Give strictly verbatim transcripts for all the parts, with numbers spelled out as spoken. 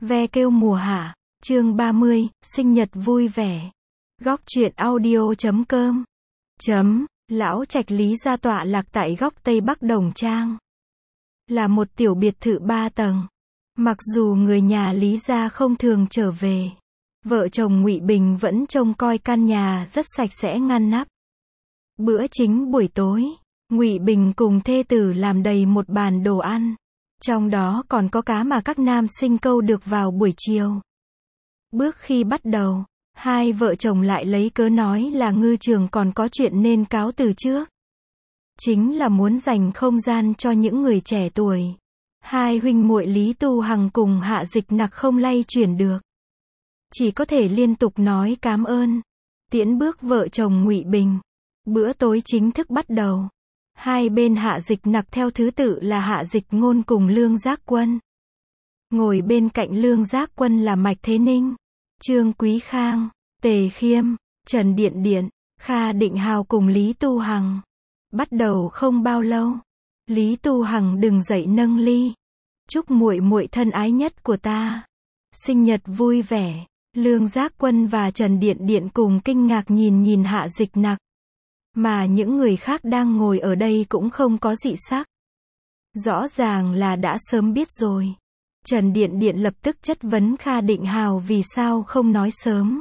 Ve kêu mùa hạ, chương ba mươi, sinh nhật vui vẻ. Góc truyện audio chấm com. Chấm, lão trạch Lý gia tọa lạc tại góc Tây Bắc Đồng Trang. Là một tiểu biệt thự ba tầng. Mặc dù người nhà Lý gia không thường trở về, vợ chồng Ngụy Bình vẫn trông coi căn nhà rất sạch sẽ ngăn nắp. Bữa chính buổi tối, Ngụy Bình cùng thê tử làm đầy một bàn đồ ăn. Trong đó còn có cá mà các nam sinh câu được vào buổi chiều. Bước khi bắt đầu, hai vợ chồng lại lấy cớ nói là ngư trường còn có chuyện nên cáo từ trước. Chính là muốn dành không gian cho những người trẻ tuổi. Hai huynh muội Lý Tu Hằng cùng Hạ Dịch Nặc không lay chuyển được. Chỉ có thể liên tục nói cám ơn. Tiễn bước vợ chồng Ngụy Bình. Bữa tối chính thức bắt đầu. Hai bên Hạ Dịch Nặc theo thứ tự là Hạ Dịch Ngôn cùng Lương Giác Quân. Ngồi bên cạnh Lương Giác Quân là Mạch Thế Ninh, Trương Quý Khang, Tề Khiêm, Trần Điện Điện, Kha Định Hào cùng Lý Tu Hằng. Bắt đầu không bao lâu, Lý Tu Hằng đứng dậy nâng ly. Chúc muội muội thân ái nhất của ta sinh nhật vui vẻ. Lương Giác Quân và Trần Điện Điện cùng kinh ngạc nhìn nhìn Hạ Dịch Nặc. Mà những người khác đang ngồi ở đây cũng không có dị sắc. Rõ ràng là đã sớm biết rồi. Trần Điện Điện lập tức chất vấn Kha Định Hào vì sao không nói sớm.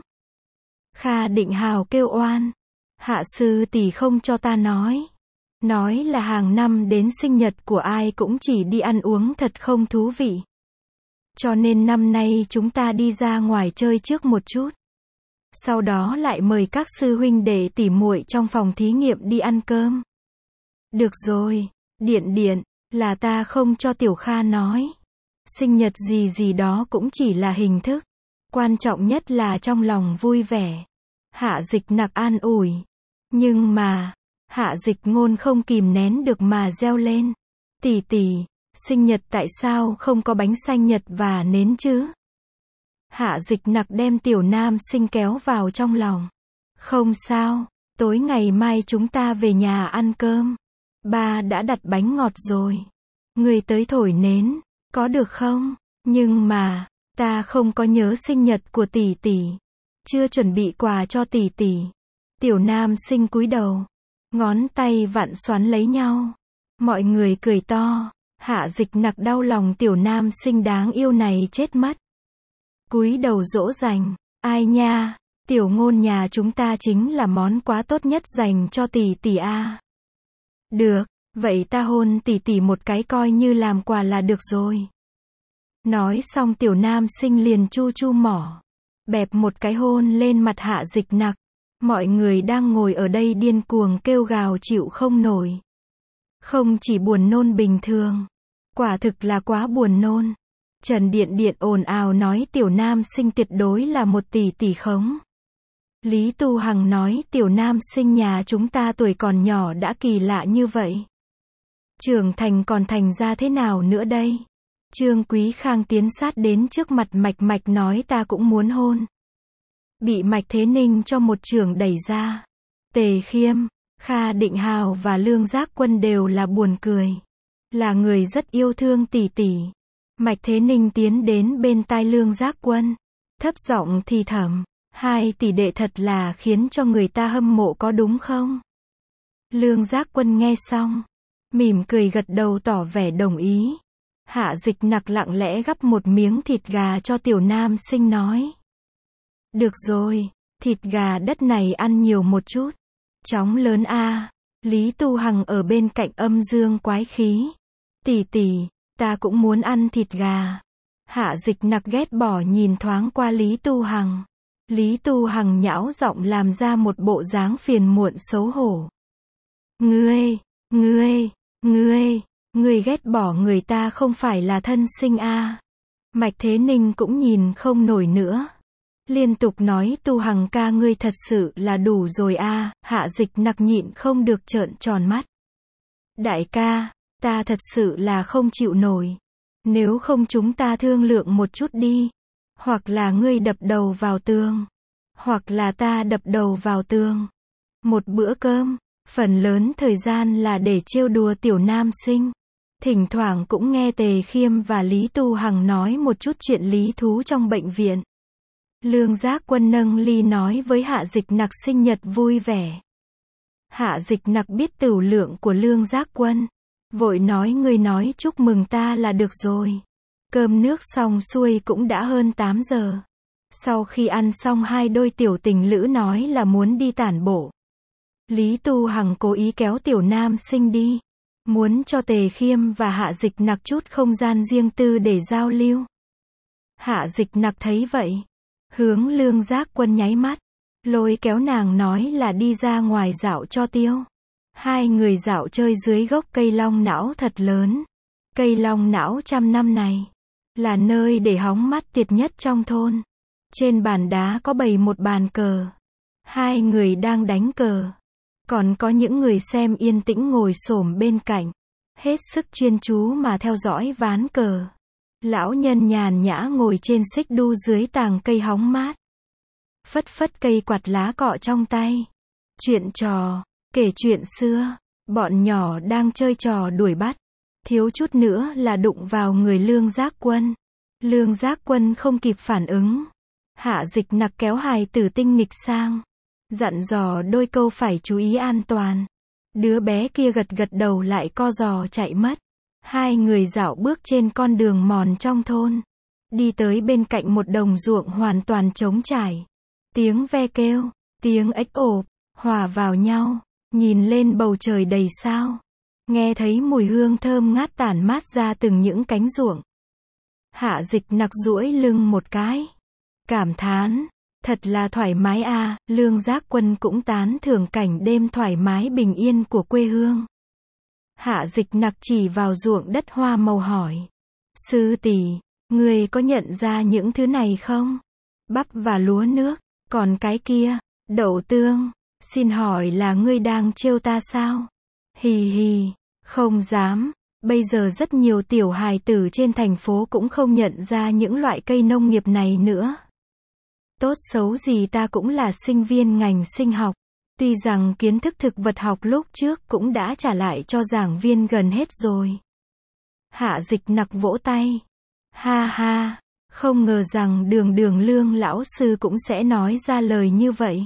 Kha Định Hào kêu oan. Hạ sư tỷ không cho ta nói. Nói là hàng năm đến sinh nhật của ai cũng chỉ đi ăn uống thật không thú vị. Cho nên năm nay chúng ta đi ra ngoài chơi trước một chút. Sau đó lại mời các sư huynh đệ tỉ muội trong phòng thí nghiệm đi ăn cơm. Được rồi, Điện Điện, là ta không cho Tiểu Kha nói. Sinh nhật gì gì đó cũng chỉ là hình thức. Quan trọng nhất là trong lòng vui vẻ. Hạ Dịch Nặc an ủi. Nhưng mà, Hạ Dịch Ngôn không kìm nén được mà reo lên. Tỷ tỷ, sinh nhật tại sao không có bánh sinh nhật và nến chứ? Hạ Dịch Nặc đem tiểu nam sinh kéo vào trong lòng. Không sao, tối ngày mai chúng ta về nhà ăn cơm. Ba đã đặt bánh ngọt rồi. Người tới thổi nến, có được không? Nhưng mà, ta không có nhớ sinh nhật của tỷ tỷ. Chưa chuẩn bị quà cho tỷ tỷ. Tiểu nam sinh cúi đầu. Ngón tay vặn xoắn lấy nhau. Mọi người cười to. Hạ Dịch Nặc đau lòng tiểu nam sinh đáng yêu này chết mất. Cúi đầu dỗ dành. Ai nha, Tiểu Ngôn nhà chúng ta chính là món quà tốt nhất dành cho tỷ tỷ a. Được, vậy ta hôn tỷ tỷ một cái coi như làm quà là được rồi. Nói xong tiểu nam sinh liền chu chu mỏ. Bẹp một cái hôn lên mặt Hạ Dịch Nặc. Mọi người đang ngồi ở đây điên cuồng kêu gào chịu không nổi. Không chỉ buồn nôn bình thường. Quả thực là quá buồn nôn. Trần Điện Điện ồn ào nói tiểu nam sinh tuyệt đối là một tỷ tỷ khống. Lý Tu Hằng nói tiểu nam sinh nhà chúng ta tuổi còn nhỏ đã kỳ lạ như vậy. Trưởng thành còn thành ra thế nào nữa đây? Trương Quý Khang tiến sát đến trước mặt Mạch Mạch nói ta cũng muốn hôn. Bị Mạch Thế Ninh cho một chưởng đẩy ra. Tề Khiêm, Kha Định Hào và Lương Giác Quân đều là buồn cười. Là người rất yêu thương tỷ tỷ. Mạch Thế Ninh tiến đến bên tai Lương Giác Quân. Thấp giọng thì thầm. Hai tỷ đệ thật là khiến cho người ta hâm mộ có đúng không? Lương Giác Quân nghe xong. Mỉm cười gật đầu tỏ vẻ đồng ý. Hạ Dịch Nặc lặng lẽ gắp một miếng thịt gà cho tiểu nam sinh nói. Được rồi, thịt gà đất này ăn nhiều một chút. Chóng lớn a. Lý Tu Hằng ở bên cạnh âm dương quái khí. Tỷ tỷ, ta cũng muốn ăn thịt gà. Hạ Dịch Nặc ghét bỏ nhìn thoáng qua Lý Tu Hằng. Lý Tu Hằng nhão giọng làm ra một bộ dáng phiền muộn xấu hổ. Ngươi, ngươi, ngươi, ngươi ghét bỏ người ta không phải là thân sinh a. Mạch Thế Ninh cũng nhìn không nổi nữa. Liên tục nói Tu Hằng ca ngươi thật sự là đủ rồi a. Hạ Dịch Nặc nhịn không được trợn tròn mắt. Đại ca, ta thật sự là không chịu nổi. Nếu không chúng ta thương lượng một chút đi. Hoặc là ngươi đập đầu vào tường. Hoặc là ta đập đầu vào tường. Một bữa cơm, phần lớn thời gian là để trêu đùa tiểu nam sinh. Thỉnh thoảng cũng nghe Tề Khiêm và Lý Tu Hằng nói một chút chuyện lý thú trong bệnh viện. Lương Giác Quân nâng ly nói với Hạ Dịch Nặc sinh nhật vui vẻ. Hạ Dịch Nặc biết tửu lượng của Lương Giác Quân, vội nói ngươi nói chúc mừng ta là được rồi. Cơm nước xong xuôi cũng đã hơn tám giờ. Sau khi ăn xong hai đôi tiểu tình lữ nói là muốn đi tản bộ. Lý Tu Hằng cố ý kéo tiểu nam sinh đi, muốn cho Tề Khiêm và Hạ Dịch Nặc chút không gian riêng tư để giao lưu. Hạ Dịch Nặc thấy vậy, hướng Lương Giác Quân nháy mắt, lôi kéo nàng nói là đi ra ngoài dạo cho tiêu. Hai người dạo chơi dưới gốc cây long não thật lớn. Cây long não trăm năm này là nơi để hóng mát tiệt nhất trong thôn. Trên bàn đá có bày một bàn cờ. Hai người đang đánh cờ. Còn có những người xem yên tĩnh ngồi xổm bên cạnh, hết sức chuyên chú mà theo dõi ván cờ. Lão nhân nhàn nhã ngồi trên xích đu dưới tàng cây hóng mát, phất phất cây quạt lá cọ trong tay. Chuyện trò, kể chuyện xưa, bọn nhỏ đang chơi trò đuổi bắt, thiếu chút nữa là đụng vào người Lương Giác Quân. Lương Giác Quân không kịp phản ứng. Hạ Dịch Nặc kéo hài tử tinh nghịch sang, dặn dò đôi câu phải chú ý an toàn. Đứa bé kia gật gật đầu lại co giò chạy mất. Hai người dạo bước trên con đường mòn trong thôn, đi tới bên cạnh một đồng ruộng hoàn toàn trống trải. Tiếng ve kêu, tiếng ếch ộp, hòa vào nhau, nhìn lên bầu trời đầy sao. Nghe thấy mùi hương thơm ngát tản mát ra từng những cánh ruộng. Hạ Dịch Nặc duỗi lưng một cái, cảm thán, thật là thoải mái a. Lương Giác Quân cũng tán thưởng cảnh đêm thoải mái bình yên của quê hương. Hạ Dịch Nặc chỉ vào ruộng đất hoa màu hỏi, sư tỷ, ngươi có nhận ra những thứ này không? Bắp và lúa nước, còn cái kia, đậu tương, xin hỏi là ngươi đang trêu ta sao? Hì hì, không dám, bây giờ rất nhiều tiểu hài tử trên thành phố cũng không nhận ra những loại cây nông nghiệp này nữa. Tốt xấu gì ta cũng là sinh viên ngành sinh học, tuy rằng kiến thức thực vật học lúc trước cũng đã trả lại cho giảng viên gần hết rồi. Hạ Dịch Nặc vỗ tay, ha ha, không ngờ rằng đường đường Lương lão sư cũng sẽ nói ra lời như vậy.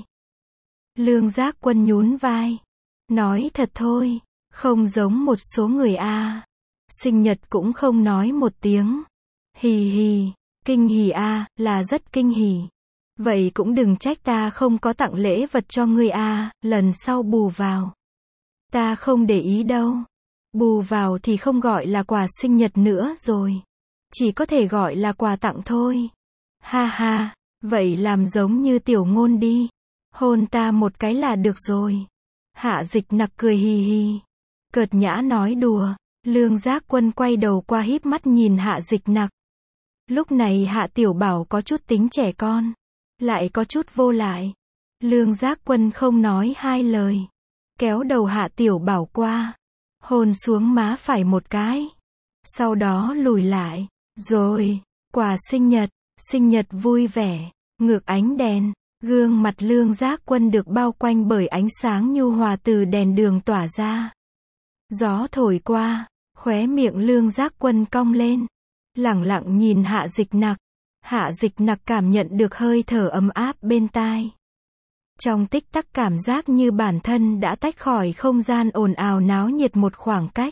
Lương Giác Quân nhún vai, nói thật thôi, không giống một số người a. Sinh nhật cũng không nói một tiếng. Hì hì, kinh hỉ a, là rất kinh hỉ. Vậy cũng đừng trách ta không có tặng lễ vật cho ngươi a, lần sau bù vào. Ta không để ý đâu. Bù vào thì không gọi là quà sinh nhật nữa rồi. Chỉ có thể gọi là quà tặng thôi. Ha ha, vậy làm giống như tiểu ngôn đi. Hôn ta một cái là được rồi. Hạ Dịch Nặc cười hì hì, cợt nhã nói đùa. Lương Giác Quân quay đầu qua híp mắt nhìn Hạ Dịch Nặc. Lúc này Hạ Tiểu Bảo có chút tính trẻ con, lại có chút vô lại. Lương Giác Quân không nói hai lời, kéo đầu Hạ Tiểu Bảo qua, hôn xuống má phải một cái, sau đó lùi lại. Rồi, quà sinh nhật, sinh nhật vui vẻ, ngược ánh đèn, gương mặt Lương Giác Quân được bao quanh bởi ánh sáng nhu hòa từ đèn đường tỏa ra. Gió thổi qua, khóe miệng Lương Giác Quân cong lên, lẳng lặng nhìn Hạ Dịch Nặc. Hạ Dịch Nặc cảm nhận được hơi thở ấm áp bên tai. Trong tích tắc cảm giác như bản thân đã tách khỏi không gian ồn ào náo nhiệt một khoảng cách.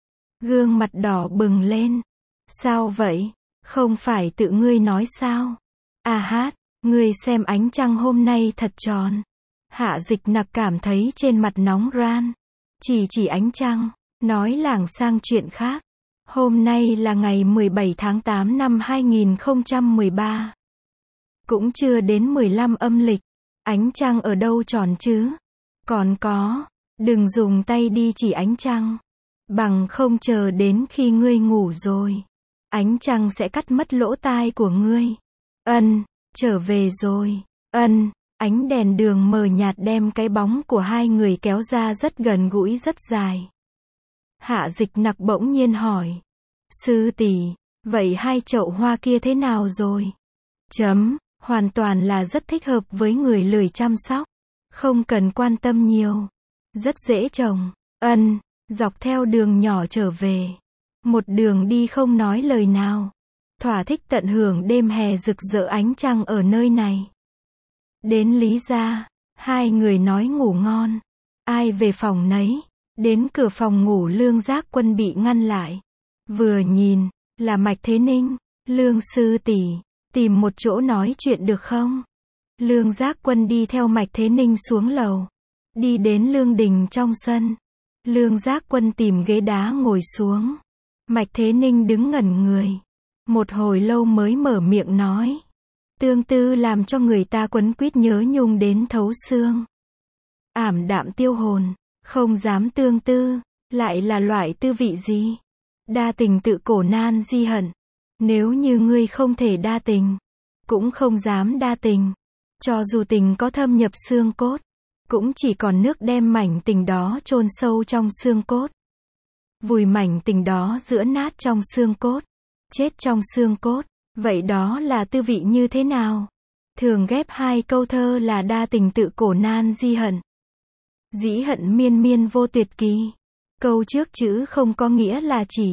Gương mặt đỏ bừng lên. Sao vậy? Không phải tự ngươi nói sao? À hát, ngươi xem ánh trăng hôm nay thật tròn. Hạ Dịch Nặc cảm thấy trên mặt nóng ran. Chỉ chỉ ánh trăng, nói lảng sang chuyện khác. Hôm nay là ngày mười bảy tháng tám năm hai nghìn không trăm mười ba. Cũng chưa đến mười lăm âm lịch. Ánh trăng ở đâu tròn chứ? Còn có, đừng dùng tay đi chỉ ánh trăng. Bằng không chờ đến khi ngươi ngủ rồi, ánh trăng sẽ cắt mất lỗ tai của ngươi. Ân, trở về rồi. Ân, ánh đèn đường mờ nhạt đem cái bóng của hai người kéo ra rất gần gũi rất dài. Hạ Dịch Nặc bỗng nhiên hỏi. Sư tỷ, vậy hai chậu hoa kia thế nào rồi? Chấm, hoàn toàn là rất thích hợp với người lười chăm sóc. Không cần quan tâm nhiều. Rất dễ trồng. Ân, dọc theo đường nhỏ trở về. Một đường đi không nói lời nào. Thỏa thích tận hưởng đêm hè rực rỡ ánh trăng ở nơi này. Đến Lý gia, hai người nói ngủ ngon. Ai về phòng nấy. Đến cửa phòng ngủ Lương Giác Quân bị ngăn lại. Vừa nhìn, là Mạch Thế Ninh. Lương sư tỷ, tìm một chỗ nói chuyện được không? Lương Giác Quân đi theo Mạch Thế Ninh xuống lầu. Đi đến Lương Đình trong sân. Lương Giác Quân tìm ghế đá ngồi xuống. Mạch Thế Ninh đứng ngẩn người. Một hồi lâu mới mở miệng nói. Tương tư làm cho người ta quấn quýt nhớ nhung đến thấu xương. Ảm đạm tiêu hồn, không dám tương tư, lại là loại tư vị gì? Đa tình tự cổ nan di hận. Nếu như ngươi không thể đa tình, cũng không dám đa tình. Cho dù tình có thâm nhập xương cốt, cũng chỉ còn nước đem mảnh tình đó chôn sâu trong xương cốt. Vùi mảnh tình đó giữa nát trong xương cốt, chết trong xương cốt. Vậy đó là tư vị như thế nào? Thường ghép hai câu thơ là đa tình tự cổ nan di hận. Dĩ hận miên miên vô tuyệt kỳ. Câu trước chữ không có nghĩa là chỉ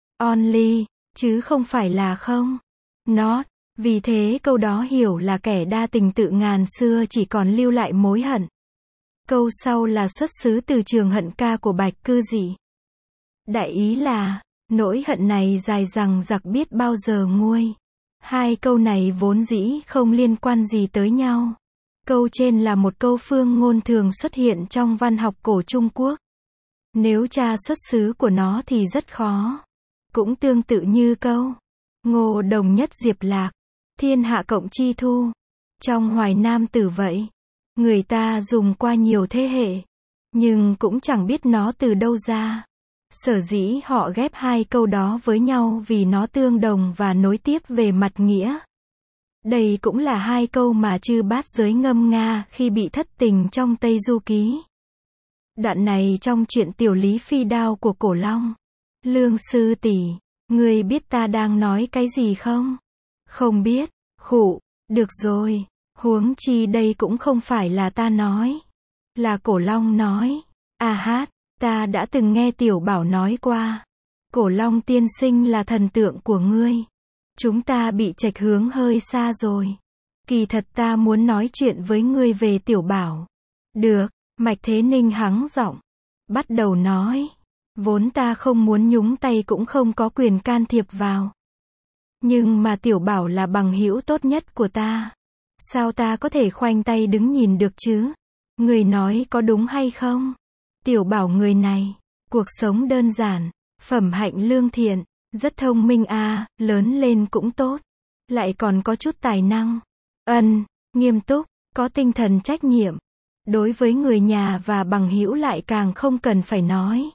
only, chứ không phải là không. Not. Vì thế câu đó hiểu là kẻ đa tình tự ngàn xưa chỉ còn lưu lại mối hận. Câu sau là xuất xứ từ trường hận ca của Bạch Cư Dị. Đại ý là, nỗi hận này dài dằng dặc biết bao giờ nguôi. Hai câu này vốn dĩ không liên quan gì tới nhau. Câu trên là một câu phương ngôn thường xuất hiện trong văn học cổ Trung Quốc. Nếu tra xuất xứ của nó thì rất khó. Cũng tương tự như câu Ngô đồng nhất diệp lạc, thiên hạ cộng chi thu. Trong Hoài Nam Tử vậy, người ta dùng qua nhiều thế hệ, nhưng cũng chẳng biết nó từ đâu ra. Sở dĩ họ ghép hai câu đó với nhau vì nó tương đồng và nối tiếp về mặt nghĩa. Đây cũng là hai câu mà Chư Bát Giới ngâm nga khi bị thất tình trong Tây Du Ký. Đoạn này trong truyện Tiểu Lý Phi Đao của Cổ Long. Lương sư tỷ, ngươi biết ta đang nói cái gì không? Không biết. Khụ, được rồi, huống chi đây cũng không phải là ta nói, là Cổ Long nói. À hát, ta đã từng nghe Tiểu Bảo nói qua. Cổ Long tiên sinh là thần tượng của ngươi. Chúng ta bị chệch hướng hơi xa rồi. Kỳ thật ta muốn nói chuyện với ngươi về Tiểu Bảo. Được, Mạch Thế Ninh hắng giọng, bắt đầu nói. Vốn ta không muốn nhúng tay cũng không có quyền can thiệp vào. Nhưng mà Tiểu Bảo là bằng hữu tốt nhất của ta. Sao ta có thể khoanh tay đứng nhìn được chứ? Người nói có đúng hay không? Tiểu Bảo người này, cuộc sống đơn giản, phẩm hạnh lương thiện, rất thông minh à, lớn lên cũng tốt. Lại còn có chút tài năng. Ân, nghiêm túc, có tinh thần trách nhiệm. Đối với người nhà và bằng hữu lại càng không cần phải nói.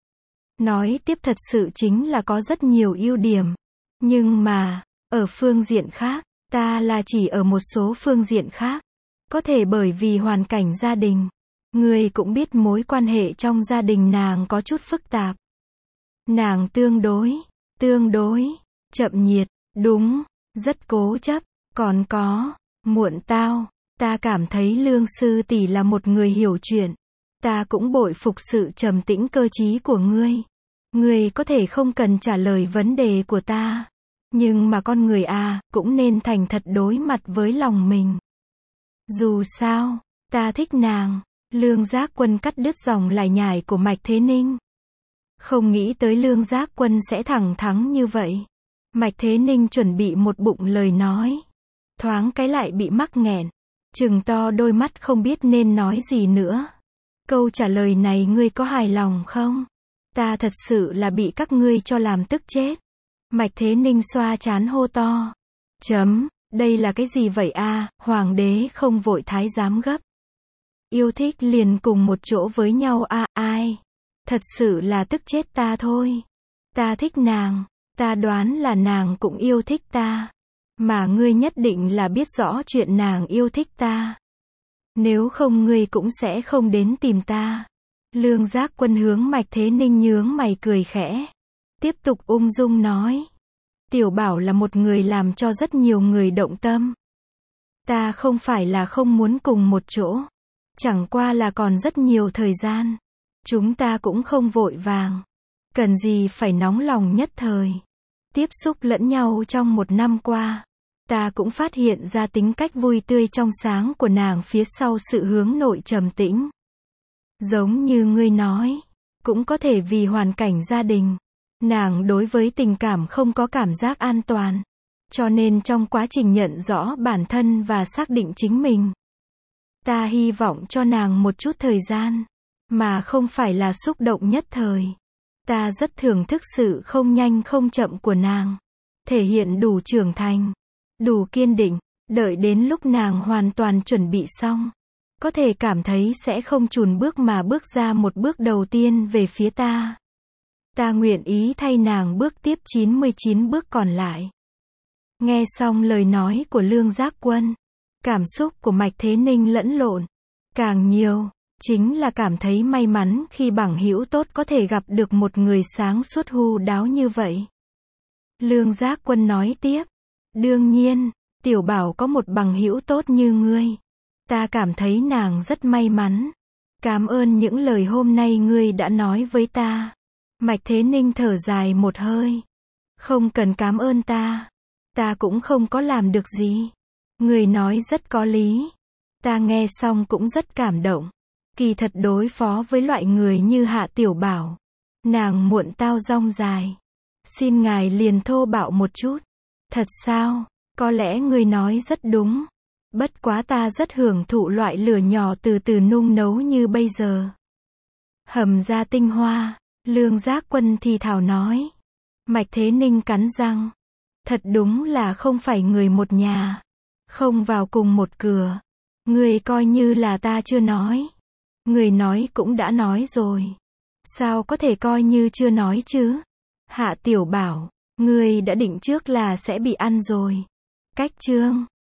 Nói tiếp thật sự chính là có rất nhiều ưu điểm. Nhưng mà, ở phương diện khác, ta là chỉ ở một số phương diện khác. Có thể bởi vì hoàn cảnh gia đình. Ngươi cũng biết mối quan hệ trong gia đình nàng có chút phức tạp. Nàng tương đối, tương đối, chậm nhiệt, đúng, rất cố chấp, còn có, muộn tao. Ta cảm thấy Lương sư tỷ là một người hiểu chuyện. Ta cũng bội phục sự trầm tĩnh cơ trí của ngươi. Ngươi có thể không cần trả lời vấn đề của ta. Nhưng mà con người à, cũng nên thành thật đối mặt với lòng mình. Dù sao, ta thích nàng. Lương Giác Quân cắt đứt dòng lải nhải của Mạch Thế Ninh. Không nghĩ tới Lương Giác Quân sẽ thẳng thắn như vậy. Mạch Thế Ninh chuẩn bị một bụng lời nói. Thoáng cái lại bị mắc nghẹn. Trừng to đôi mắt không biết nên nói gì nữa. Câu trả lời này ngươi có hài lòng không? Ta thật sự là bị các ngươi cho làm tức chết. Mạch Thế Ninh xoa trán hô to. Chấm, đây là cái gì vậy a? Hoàng đế không vội thái giám gấp. Yêu thích liền cùng một chỗ với nhau a, ai? Thật sự là tức chết ta thôi. Ta thích nàng, ta đoán là nàng cũng yêu thích ta. Mà ngươi nhất định là biết rõ chuyện nàng yêu thích ta. Nếu không ngươi cũng sẽ không đến tìm ta. Lương Giác Quân hướng Mạch Thế Ninh nhướng mày cười khẽ. Tiếp tục ung dung nói. Tiểu Bảo là một người làm cho rất nhiều người động tâm. Ta không phải là không muốn cùng một chỗ. Chẳng qua là còn rất nhiều thời gian. Chúng ta cũng không vội vàng. Cần gì phải nóng lòng nhất thời. Tiếp xúc lẫn nhau trong một năm qua, ta cũng phát hiện ra tính cách vui tươi trong sáng của nàng phía sau sự hướng nội trầm tĩnh. Giống như ngươi nói, cũng có thể vì hoàn cảnh gia đình, nàng đối với tình cảm không có cảm giác an toàn. Cho nên trong quá trình nhận rõ bản thân và xác định chính mình, ta hy vọng cho nàng một chút thời gian, mà không phải là xúc động nhất thời. Ta rất thưởng thức sự không nhanh không chậm của nàng, thể hiện đủ trưởng thành, đủ kiên định, đợi đến lúc nàng hoàn toàn chuẩn bị xong, có thể cảm thấy sẽ không chùn bước mà bước ra một bước đầu tiên về phía ta. Ta nguyện ý thay nàng bước tiếp chín mươi chín bước còn lại. Nghe xong lời nói của Lương Giác Quân, cảm xúc của Mạch Thế Ninh lẫn lộn. Càng nhiều, chính là cảm thấy may mắn khi bằng hữu tốt có thể gặp được một người sáng suốt hu đáo như vậy. Lương Giác Quân nói tiếp, đương nhiên, Tiểu Bảo có một bằng hữu tốt như ngươi. Ta cảm thấy nàng rất may mắn. Cảm ơn những lời hôm nay ngươi đã nói với ta. Mạch Thế Ninh thở dài một hơi. Không cần cảm ơn ta. Ta cũng không có làm được gì. Ngươi nói rất có lý. Ta nghe xong cũng rất cảm động. Kỳ thật đối phó với loại người như Hạ Tiểu Bảo, nàng muộn tao rong dài. Xin ngài liền thô bạo một chút. Thật sao? Có lẽ ngươi nói rất đúng. Bất quá ta rất hưởng thụ loại lửa nhỏ từ từ nung nấu như bây giờ. Hầm ra tinh hoa, Lương Giác Quân thì thào nói. Mạch Thế Ninh cắn răng. Thật đúng là không phải người một nhà. Không vào cùng một cửa. Người coi như là ta chưa nói. Người nói cũng đã nói rồi. Sao có thể coi như chưa nói chứ? Hạ Tiểu Bảo, người đã định trước là sẽ bị ăn rồi. Cách chương